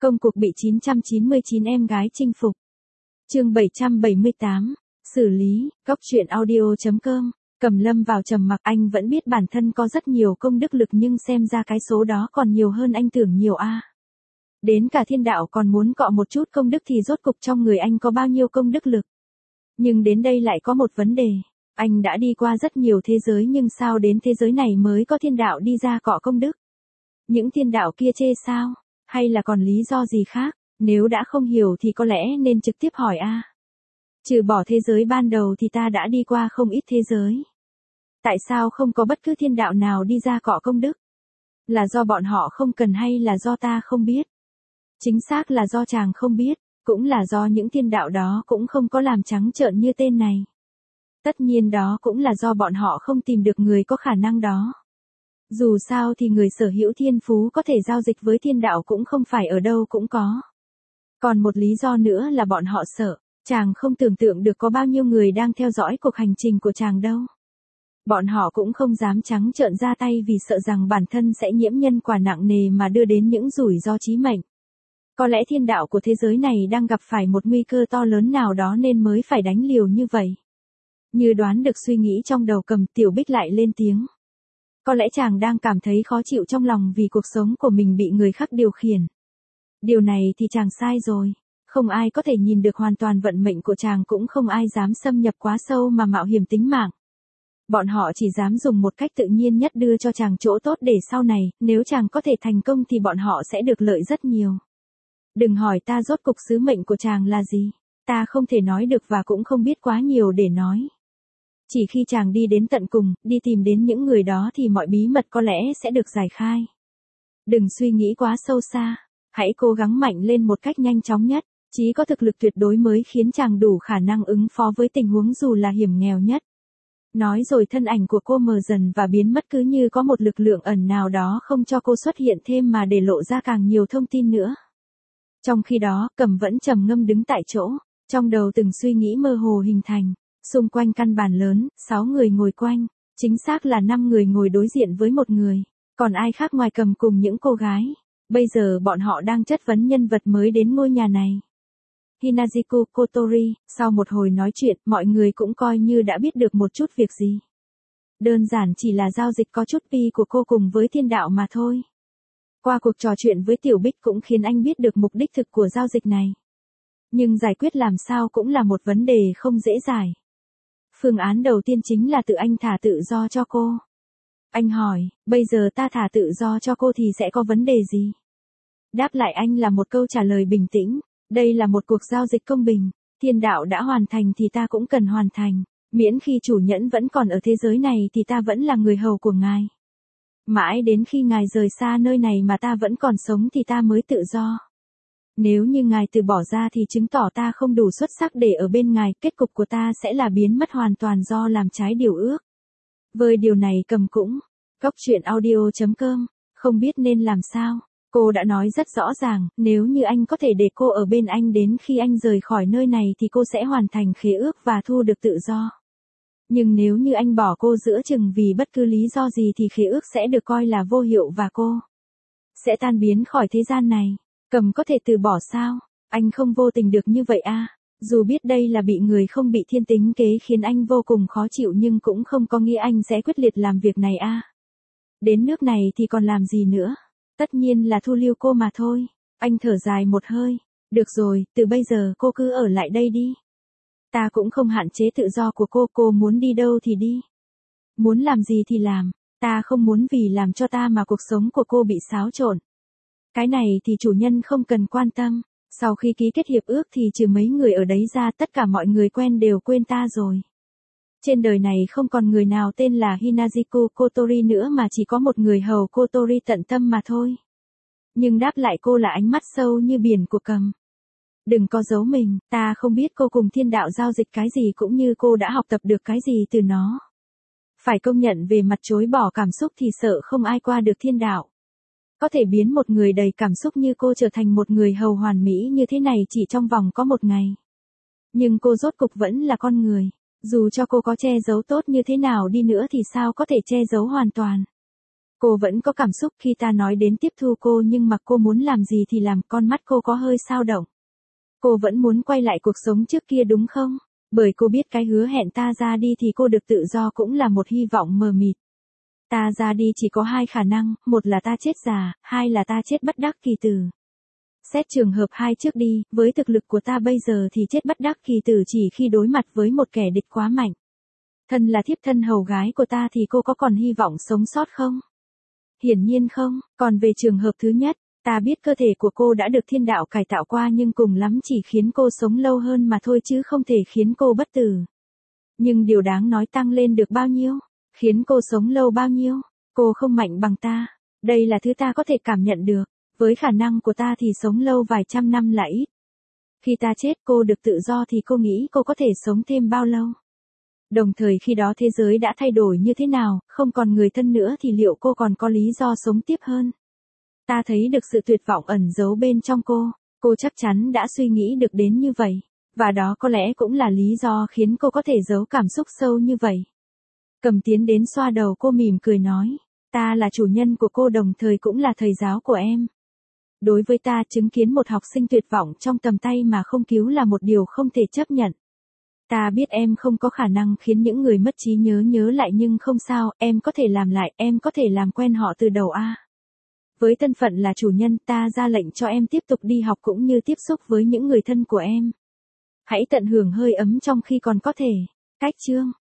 Công cuộc bị 999 em gái chinh phục. Chương 778. Xử lý. Góc truyện audio.com. Cẩm Lâm vào trầm mặc, anh vẫn biết bản thân có rất nhiều công đức lực nhưng xem ra cái số đó còn nhiều hơn anh tưởng nhiều a. Đến cả thiên đạo còn muốn cọ một chút công đức thì rốt cục trong người anh có bao nhiêu công đức lực. Nhưng đến đây lại có một vấn đề. Anh đã đi qua rất nhiều thế giới nhưng sao đến thế giới này mới có thiên đạo đi ra cọ công đức? Những thiên đạo kia chê sao? Hay là còn lý do gì khác? Nếu đã không hiểu thì có lẽ nên trực tiếp hỏi a. Trừ bỏ thế giới ban đầu thì ta đã đi qua không ít thế giới. Tại sao không có bất cứ thiên đạo nào đi ra cọ công đức? Là do bọn họ không cần hay là do ta không biết? Chính xác là do chàng không biết, cũng là do những thiên đạo đó cũng không có làm trắng trợn như tên này. Tất nhiên đó cũng là do bọn họ không tìm được người có khả năng đó. Dù sao thì người sở hữu thiên phú có thể giao dịch với thiên đạo cũng không phải ở đâu cũng có. Còn một lý do nữa là bọn họ sợ, chàng không tưởng tượng được có bao nhiêu người đang theo dõi cuộc hành trình của chàng đâu. Bọn họ cũng không dám trắng trợn ra tay vì sợ rằng bản thân sẽ nhiễm nhân quả nặng nề mà đưa đến những rủi ro chí mệnh. Có lẽ thiên đạo của thế giới này đang gặp phải một nguy cơ to lớn nào đó nên mới phải đánh liều như vậy. Như đoán được suy nghĩ trong đầu Cầm, Tiểu Bích lại lên tiếng. Có lẽ chàng đang cảm thấy khó chịu trong lòng vì cuộc sống của mình bị người khác điều khiển. Điều này thì chàng sai rồi. Không ai có thể nhìn được hoàn toàn vận mệnh của chàng, cũng không ai dám xâm nhập quá sâu mà mạo hiểm tính mạng. Bọn họ chỉ dám dùng một cách tự nhiên nhất đưa cho chàng chỗ tốt để sau này, nếu chàng có thể thành công thì bọn họ sẽ được lợi rất nhiều. Đừng hỏi ta rốt cục sứ mệnh của chàng là gì. Ta không thể nói được và cũng không biết quá nhiều để nói. Chỉ khi chàng đi đến tận cùng, đi tìm đến những người đó thì mọi bí mật có lẽ sẽ được giải khai. Đừng suy nghĩ quá sâu xa. Hãy cố gắng mạnh lên một cách nhanh chóng nhất. Chỉ có thực lực tuyệt đối mới khiến chàng đủ khả năng ứng phó với tình huống dù là hiểm nghèo nhất. Nói rồi thân ảnh của cô mờ dần và biến mất, cứ như có một lực lượng ẩn nào đó không cho cô xuất hiện thêm mà để lộ ra càng nhiều thông tin nữa. Trong khi đó, Cầm vẫn trầm ngâm đứng tại chỗ, trong đầu từng suy nghĩ mơ hồ hình thành. Xung quanh căn bàn lớn, 6 người ngồi quanh, chính xác là 5 người ngồi đối diện với một người, còn ai khác ngoài Cầm cùng những cô gái. Bây giờ bọn họ đang chất vấn nhân vật mới đến ngôi nhà này. Hinazuki Kotori. Sau một hồi nói chuyện, mọi người cũng coi như đã biết được một chút việc gì. Đơn giản chỉ là giao dịch có chút pi của cô cùng với thiên đạo mà thôi. Qua cuộc trò chuyện với Tiểu Bích cũng khiến anh biết được mục đích thực của giao dịch này. Nhưng giải quyết làm sao cũng là một vấn đề không dễ giải. Phương án đầu tiên chính là tự anh thả tự do cho cô. Anh hỏi, bây giờ ta thả tự do cho cô thì sẽ có vấn đề gì? Đáp lại anh là một câu trả lời bình tĩnh. Đây là một cuộc giao dịch công bình. Thiên đạo đã hoàn thành thì ta cũng cần hoàn thành. Miễn khi chủ nhẫn vẫn còn ở thế giới này thì ta vẫn là người hầu của ngài. Mãi đến khi ngài rời xa nơi này mà ta vẫn còn sống thì ta mới tự do. Nếu như ngài từ bỏ ra thì chứng tỏ ta không đủ xuất sắc để ở bên ngài. Kết cục của ta sẽ là biến mất hoàn toàn do làm trái điều ước. Với điều này Cầm cũng. Góc truyện audio.com. Không biết nên làm sao. Cô đã nói rất rõ ràng, nếu như anh có thể để cô ở bên anh đến khi anh rời khỏi nơi này thì cô sẽ hoàn thành khế ước và thu được tự do. Nhưng nếu như anh bỏ cô giữa chừng vì bất cứ lý do gì thì khế ước sẽ được coi là vô hiệu và cô sẽ tan biến khỏi thế gian này. Cầm có thể từ bỏ sao? Anh không vô tình được như vậy à? Dù biết đây là bị người không bị thiên tính kế khiến anh vô cùng khó chịu nhưng cũng không có nghĩa anh sẽ quyết liệt làm việc này à? Đến nước này thì còn làm gì nữa? Tất nhiên là thu lưu cô mà thôi. Anh thở dài một hơi. Được rồi, từ bây giờ cô cứ ở lại đây đi. Ta cũng không hạn chế tự do của cô muốn đi đâu thì đi. Muốn làm gì thì làm. Ta không muốn vì làm cho ta mà cuộc sống của cô bị xáo trộn. Cái này thì chủ nhân không cần quan tâm. Sau khi ký kết hiệp ước thì trừ mấy người ở đấy ra tất cả mọi người quen đều quên ta rồi. Trên đời này không còn người nào tên là Hinazuki Kotori nữa mà chỉ có một người hầu Kotori tận tâm mà thôi. Nhưng đáp lại cô là ánh mắt sâu như biển của Cầm. Đừng có giấu mình, ta không biết cô cùng thiên đạo giao dịch cái gì cũng như cô đã học tập được cái gì từ nó. Phải công nhận về mặt chối bỏ cảm xúc thì sợ không ai qua được thiên đạo. Có thể biến một người đầy cảm xúc như cô trở thành một người hầu hoàn mỹ như thế này chỉ trong vòng có một ngày. Nhưng cô rốt cục vẫn là con người. Dù cho cô có che giấu tốt như thế nào đi nữa thì sao có thể che giấu hoàn toàn. Cô vẫn có cảm xúc khi ta nói đến tiếp thu cô nhưng mà cô muốn làm gì thì làm, con mắt cô có hơi dao động. Cô vẫn muốn quay lại cuộc sống trước kia đúng không? Bởi cô biết cái hứa hẹn ta ra đi thì cô được tự do cũng là một hy vọng mờ mịt. Ta ra đi chỉ có hai khả năng, một là ta chết già, hai là ta chết bất đắc kỳ tử. Xét trường hợp hai trước đi, với thực lực của ta bây giờ thì chết bất đắc kỳ tử chỉ khi đối mặt với một kẻ địch quá mạnh. Thân là thiếp thân hầu gái của ta thì cô có còn hy vọng sống sót không? Hiển nhiên không, còn về trường hợp thứ nhất, ta biết cơ thể của cô đã được thiên đạo cải tạo qua nhưng cùng lắm chỉ khiến cô sống lâu hơn mà thôi chứ không thể khiến cô bất tử. Nhưng điều đáng nói tăng lên được bao nhiêu? Khiến cô sống lâu bao nhiêu? Cô không mạnh bằng ta. Đây là thứ ta có thể cảm nhận được. Với khả năng của ta thì sống lâu vài trăm năm là ít. Khi ta chết cô được tự do thì cô nghĩ cô có thể sống thêm bao lâu? Đồng thời khi đó thế giới đã thay đổi như thế nào, không còn người thân nữa thì liệu cô còn có lý do sống tiếp hơn? Ta thấy được sự tuyệt vọng ẩn giấu bên trong cô chắc chắn đã suy nghĩ được đến như vậy, và đó có lẽ cũng là lý do khiến cô có thể giấu cảm xúc sâu như vậy. Cầm tiến đến xoa đầu cô mỉm cười nói, ta là chủ nhân của cô đồng thời cũng là thầy giáo của em. Đối với ta chứng kiến một học sinh tuyệt vọng trong tầm tay mà không cứu là một điều không thể chấp nhận. Ta biết em không có khả năng khiến những người mất trí nhớ lại nhưng không sao, em có thể làm lại, em có thể làm quen họ từ đầu a. Với thân phận là chủ nhân ta ra lệnh cho em tiếp tục đi học cũng như tiếp xúc với những người thân của em. Hãy tận hưởng hơi ấm trong khi còn có thể. Cách chương